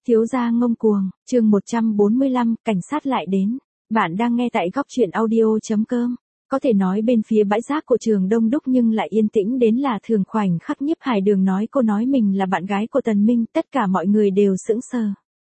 Thiếu gia ngông cuồng, chương 145, cảnh sát lại đến. Bạn đang nghe tại góc truyện audio.com. Có thể nói bên phía bãi rác của trường đông đúc nhưng lại yên tĩnh đến lạ thường. Khoảnh khắc Nhiếp Hải Đường nói cô nói mình là bạn gái của Tần Minh, tất cả mọi người đều sững sờ.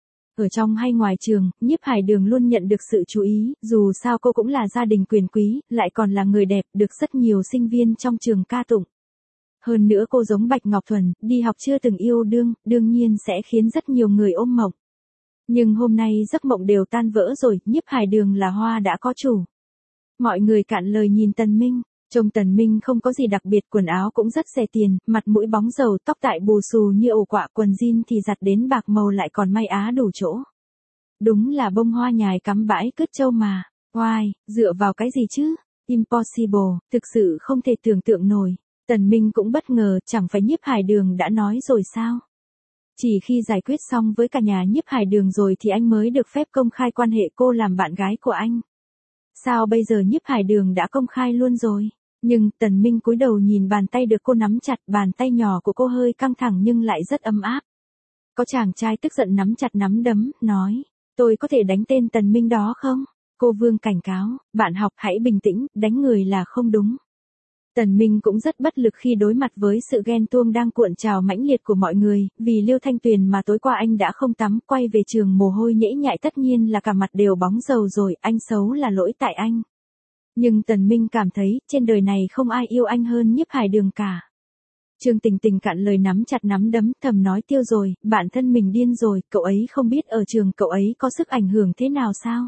Ở trong hay ngoài trường, Nhiếp Hải Đường luôn nhận được sự chú ý, dù sao cô cũng là gia đình quyền quý, lại còn là người đẹp, được rất nhiều sinh viên trong trường ca tụng. Hơn nữa cô giống Bạch Ngọc Thuần, đi học chưa từng yêu đương, đương nhiên sẽ khiến rất nhiều người ôm mộng. Nhưng hôm nay giấc mộng đều tan vỡ rồi, Nhiếp Hải Đường là hoa đã có chủ. Mọi người cạn lời nhìn Tần Minh, trông Tần Minh không có gì đặc biệt, quần áo cũng rất rẻ tiền, mặt mũi bóng dầu, tóc tại bù xù như ổ quạ, quần jean thì giặt đến bạc màu lại còn may á đủ chỗ. Đúng là bông hoa nhài cắm bãi cứt châu mà. Oai, dựa vào cái gì chứ? Impossible, thực sự không thể tưởng tượng nổi. Tần Minh cũng bất ngờ, chẳng phải Nhiếp Hải Đường đã nói rồi sao? Chỉ khi giải quyết xong với cả nhà Nhiếp Hải Đường rồi thì anh mới được phép công khai quan hệ cô làm bạn gái của anh. Sao bây giờ Nhiếp Hải Đường đã công khai luôn rồi? Nhưng Tần Minh cúi đầu nhìn bàn tay được cô nắm chặt, bàn tay nhỏ của cô hơi căng thẳng nhưng lại rất ấm áp. Có chàng trai tức giận nắm chặt nắm đấm, nói, tôi có thể đánh tên Tần Minh đó không? Cô Vương cảnh cáo, bạn học hãy bình tĩnh, đánh người là không đúng. Tần Minh cũng rất bất lực khi đối mặt với sự ghen tuông đang cuộn trào mãnh liệt của mọi người, vì Liêu Thanh Tuyền mà tối qua anh đã không tắm, quay về trường mồ hôi nhễ nhại, tất nhiên là cả mặt đều bóng dầu rồi, anh xấu là lỗi tại anh. Nhưng Tần Minh cảm thấy, trên đời này không ai yêu anh hơn Nhiếp Hải Đường cả. Trương Tình Tình cạn lời nắm chặt nắm đấm, thầm nói tiêu rồi, bản thân mình điên rồi, cậu ấy không biết ở trường cậu ấy có sức ảnh hưởng thế nào sao?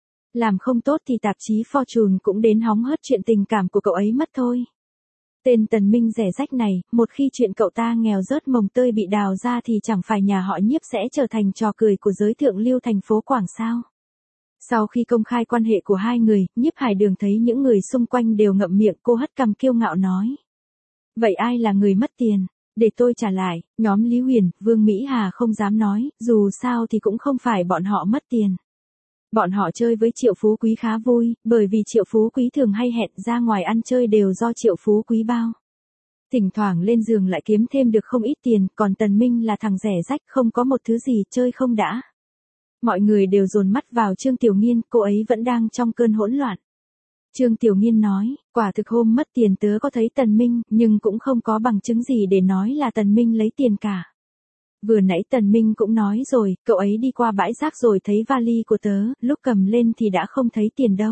Làm không tốt thì tạp chí Fortune cũng đến hóng hớt chuyện tình cảm của cậu ấy mất thôi. Tên Tần Minh rẻ rách này, một khi chuyện cậu ta nghèo rớt mồng tơi bị đào ra thì chẳng phải nhà họ Nhiếp sẽ trở thành trò cười của giới thượng lưu thành phố Quảng sao. Sau khi công khai quan hệ của hai người, Nhiếp Hải Đường thấy những người xung quanh đều ngậm miệng, cô hất cằm kiêu ngạo nói. Vậy ai là người mất tiền? Để tôi trả lại, nhóm Lý Huyền, Vương Mỹ Hà không dám nói, dù sao thì cũng không phải bọn họ mất tiền. Bọn họ chơi với Triệu Phú Quý khá vui, bởi vì Triệu Phú Quý thường hay hẹn ra ngoài ăn chơi đều do Triệu Phú Quý bao. Thỉnh thoảng lên giường lại kiếm thêm được không ít tiền, còn Tần Minh là thằng rẻ rách không có một thứ gì chơi không đã. Mọi người đều dồn mắt vào Trương Tiểu Nghiên, cô ấy vẫn đang trong cơn hỗn loạn. Trương Tiểu Nghiên nói, quả thực hôm mất tiền tớ có thấy Tần Minh, nhưng cũng không có bằng chứng gì để nói là Tần Minh lấy tiền cả. Vừa nãy Tần Minh cũng nói rồi, cậu ấy đi qua bãi rác rồi thấy vali của tớ, lúc cầm lên thì đã không thấy tiền đâu.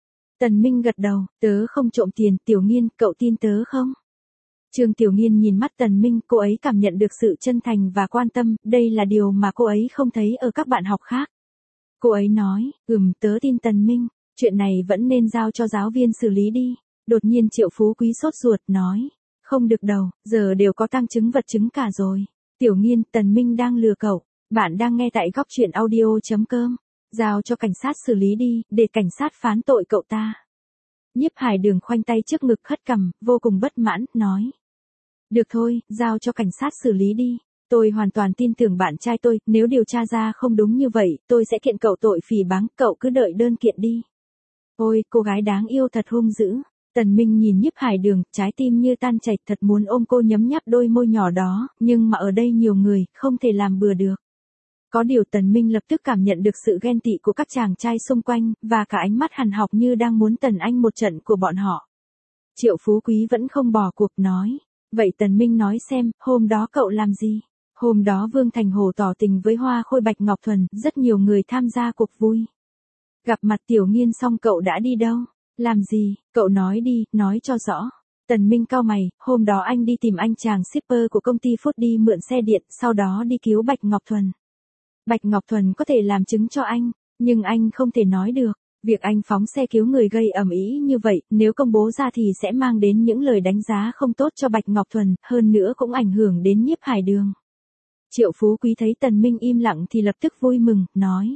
Tần Minh gật đầu, tớ không trộm tiền, Tiểu Nghiên, cậu tin tớ không? Trương Tiểu Nghiên nhìn mắt Tần Minh, cô ấy cảm nhận được sự chân thành và quan tâm, đây là điều mà cô ấy không thấy ở các bạn học khác. Cô ấy nói, tớ tin Tần Minh, chuyện này vẫn nên giao cho giáo viên xử lý đi. Đột nhiên Triệu Phú Quý sốt ruột, nói, không được đâu, giờ đều có tang chứng vật chứng cả rồi. Tiểu Nghiên, Tần Minh đang lừa cậu. Bạn đang nghe tại góc truyện audio.com. Giao cho cảnh sát xử lý đi, để cảnh sát phán tội cậu ta. Nhiếp Hải Đường khoanh tay trước ngực hất cằm, vô cùng bất mãn, nói. Được thôi, giao cho cảnh sát xử lý đi. Tôi hoàn toàn tin tưởng bạn trai tôi, nếu điều tra ra không đúng như vậy, tôi sẽ kiện cậu tội phỉ báng, cậu cứ đợi đơn kiện đi. Ôi, cô gái đáng yêu thật hung dữ. Tần Minh nhìn Nhiếp Hải Đường, trái tim như tan chảy, thật muốn ôm cô nhấm nháp đôi môi nhỏ đó, nhưng mà ở đây nhiều người, không thể làm bừa được. Có điều Tần Minh lập tức cảm nhận được sự ghen tị của các chàng trai xung quanh, và cả ánh mắt hằn học như đang muốn tần anh một trận của bọn họ. Triệu Phú Quý vẫn không bỏ cuộc, nói. Vậy Tần Minh nói xem, hôm đó cậu làm gì? Hôm đó Vương Thành Hồ tỏ tình với Hoa Khôi Bạch Ngọc Thuần, rất nhiều người tham gia cuộc vui. Gặp mặt Tiểu Nghiên xong cậu đã đi đâu? Làm gì? Cậu nói đi, nói cho rõ. Tần Minh cau mày, hôm đó anh đi tìm anh chàng shipper của công ty Food đi mượn xe điện, sau đó đi cứu Bạch Ngọc Thuần. Bạch Ngọc Thuần có thể làm chứng cho anh, nhưng anh không thể nói được. Việc anh phóng xe cứu người gây ầm ĩ như vậy, nếu công bố ra thì sẽ mang đến những lời đánh giá không tốt cho Bạch Ngọc Thuần, hơn nữa cũng ảnh hưởng đến Nhiếp Hải Đường. Triệu Phú Quý thấy Tần Minh im lặng thì lập tức vui mừng, nói.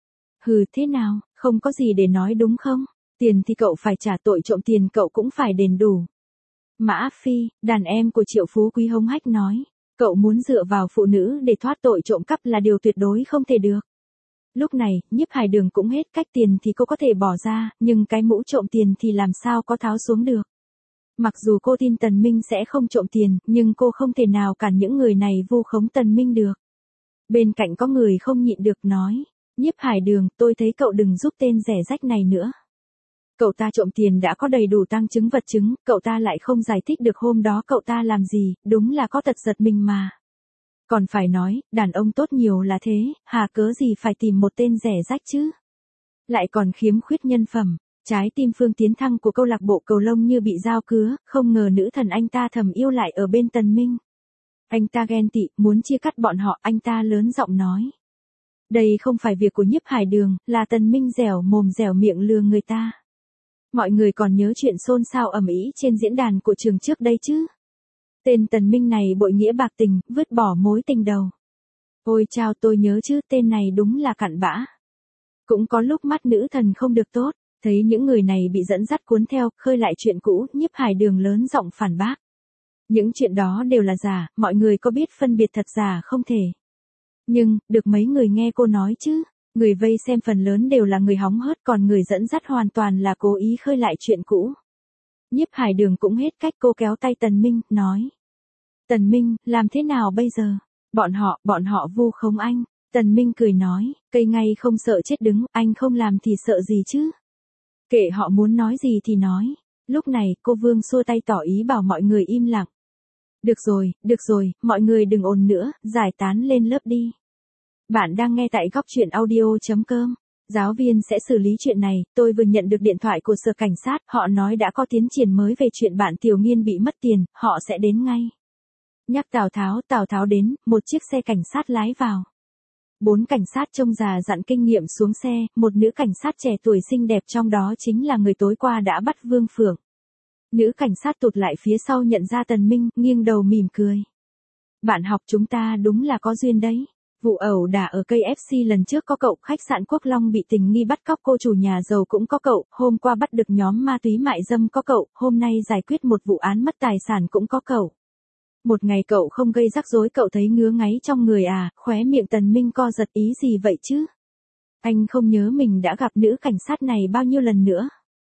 Hừ, thế nào, không có gì để nói đúng không? Tiền thì cậu phải trả, tội trộm tiền cậu cũng phải đền đủ. Mã Phi, đàn em của Triệu Phú Quý hống hách nói. Cậu muốn dựa vào phụ nữ để thoát tội trộm cắp là điều tuyệt đối không thể được. Lúc này, Nhiếp Hải Đường cũng hết cách, tiền thì cô có thể bỏ ra, nhưng cái mũ trộm tiền thì làm sao có tháo xuống được. Mặc dù cô tin Tần Minh sẽ không trộm tiền, nhưng cô không thể nào cản những người này vu khống Tần Minh được. Bên cạnh có người không nhịn được nói, Nhiếp Hải Đường, tôi thấy cậu đừng giúp tên rẻ rách này nữa. Cậu ta trộm tiền đã có đầy đủ tang chứng vật chứng, cậu ta lại không giải thích được hôm đó cậu ta làm gì, đúng là có tật giật mình mà. Còn phải nói, đàn ông tốt nhiều là thế, hà cớ gì phải tìm một tên rẻ rách chứ? Lại còn khiếm khuyết nhân phẩm. Trái tim Phương Tiến Thăng của câu lạc bộ cầu lông như bị dao cứa, không ngờ nữ thần anh ta thầm yêu lại ở bên Tần Minh. Anh ta ghen tị, muốn chia cắt bọn họ, anh ta lớn giọng nói. Đây không phải việc của Nhiếp Hải Đường, là Tần Minh dẻo mồm dẻo miệng lừa người ta. Mọi người còn nhớ chuyện xôn xao ầm ĩ trên diễn đàn của trường trước đây chứ? Tên Tần Minh này bội nghĩa bạc tình, vứt bỏ mối tình đầu. Ôi chao, tôi nhớ chứ, tên này đúng là cặn bã. Cũng có lúc mắt nữ thần không được tốt, thấy những người này bị dẫn dắt cuốn theo, khơi lại chuyện cũ, Nhiếp Hải Đường lớn giọng phản bác. Những chuyện đó đều là giả, mọi người có biết phân biệt thật giả không thể. Nhưng, được mấy người nghe cô nói chứ, người vây xem phần lớn đều là người hóng hớt, còn người dẫn dắt hoàn toàn là cố ý khơi lại chuyện cũ. Nhiếp Hải Đường cũng hết cách, cô kéo tay Tần Minh, nói. Tần Minh, làm thế nào bây giờ? Bọn họ vu khống anh. Tần Minh cười nói, cây ngay không sợ chết đứng, anh không làm thì sợ gì chứ? Kệ họ muốn nói gì thì nói. Lúc này, cô Vương xua tay tỏ ý bảo mọi người im lặng. Được rồi, mọi người đừng ồn nữa, giải tán lên lớp đi. Bạn đang nghe tại góc chuyện audio.com. Giáo viên sẽ xử lý chuyện này, tôi vừa nhận được điện thoại của sở cảnh sát, họ nói đã có tiến triển mới về chuyện bạn Tiểu Nghiên bị mất tiền, họ sẽ đến ngay. Nhắc Tào Tháo đến, một chiếc xe cảnh sát lái vào. 4 cảnh sát trông già dặn kinh nghiệm xuống xe, một nữ cảnh sát trẻ tuổi xinh đẹp trong đó chính là người tối qua đã bắt Vương Phượng. Nữ cảnh sát tụt lại phía sau nhận ra Tần Minh, nghiêng đầu mỉm cười. Bạn học chúng ta đúng là có duyên đấy. Vụ ẩu đả ở KFC lần trước có cậu, khách sạn Quốc Long bị tình nghi bắt cóc cô chủ nhà giàu cũng có cậu, hôm qua bắt được nhóm ma túy mại dâm có cậu, hôm nay giải quyết một vụ án mất tài sản cũng có cậu. Một ngày cậu không gây rắc rối cậu thấy ngứa ngáy trong người à, khóe miệng Tần Minh co giật, ý gì vậy chứ? Anh không nhớ mình đã gặp nữ cảnh sát này bao nhiêu lần nữa.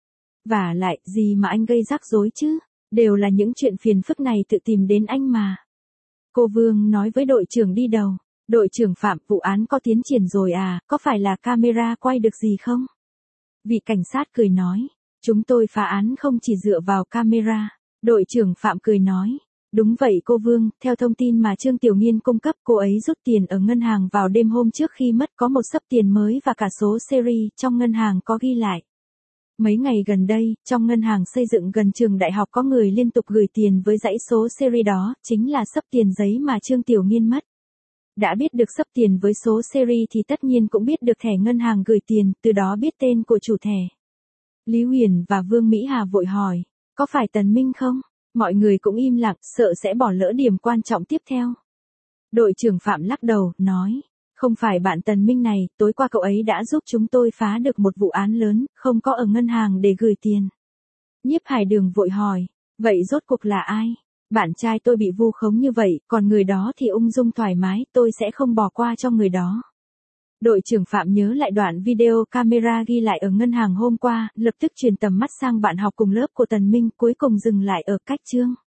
Vả lại, gì mà anh gây rắc rối chứ? Đều là những chuyện phiền phức này tự tìm đến anh mà. Cô Vương nói với đội trưởng đi đầu. Đội trưởng Phạm, vụ án có tiến triển rồi à, có phải là camera quay được gì không? Vị cảnh sát cười nói. Chúng tôi phá án không chỉ dựa vào camera. Đội trưởng Phạm cười nói. Đúng vậy cô Vương, theo thông tin mà Trương Tiểu Nghiên cung cấp, cô ấy rút tiền ở ngân hàng vào đêm hôm trước khi mất, có một xấp tiền mới và cả số series, trong ngân hàng có ghi lại. Mấy ngày gần đây, trong ngân hàng xây dựng gần trường đại học có người liên tục gửi tiền với dãy số series đó, chính là xấp tiền giấy mà Trương Tiểu Nghiên mất. Đã biết được xấp tiền với số series thì tất nhiên cũng biết được thẻ ngân hàng gửi tiền, từ đó biết tên của chủ thẻ. Lý Huyền và Vương Mỹ Hà vội hỏi, có phải Tần Minh không? Mọi người cũng im lặng, sợ sẽ bỏ lỡ điểm quan trọng tiếp theo. Đội trưởng Phạm lắc đầu, nói, không phải bạn Tần Minh này, tối qua cậu ấy đã giúp chúng tôi phá được một vụ án lớn, không có ở ngân hàng để gửi tiền. Nhiếp Hải Đường vội hỏi, vậy rốt cuộc là ai? Bạn trai tôi bị vu khống như vậy, còn người đó thì ung dung thoải mái, tôi sẽ không bỏ qua cho người đó. Đội trưởng Phạm nhớ lại đoạn video camera ghi lại ở ngân hàng hôm qua, lập tức truyền tầm mắt sang bạn học cùng lớp của Tần Minh, cuối cùng dừng lại ở cách Trương.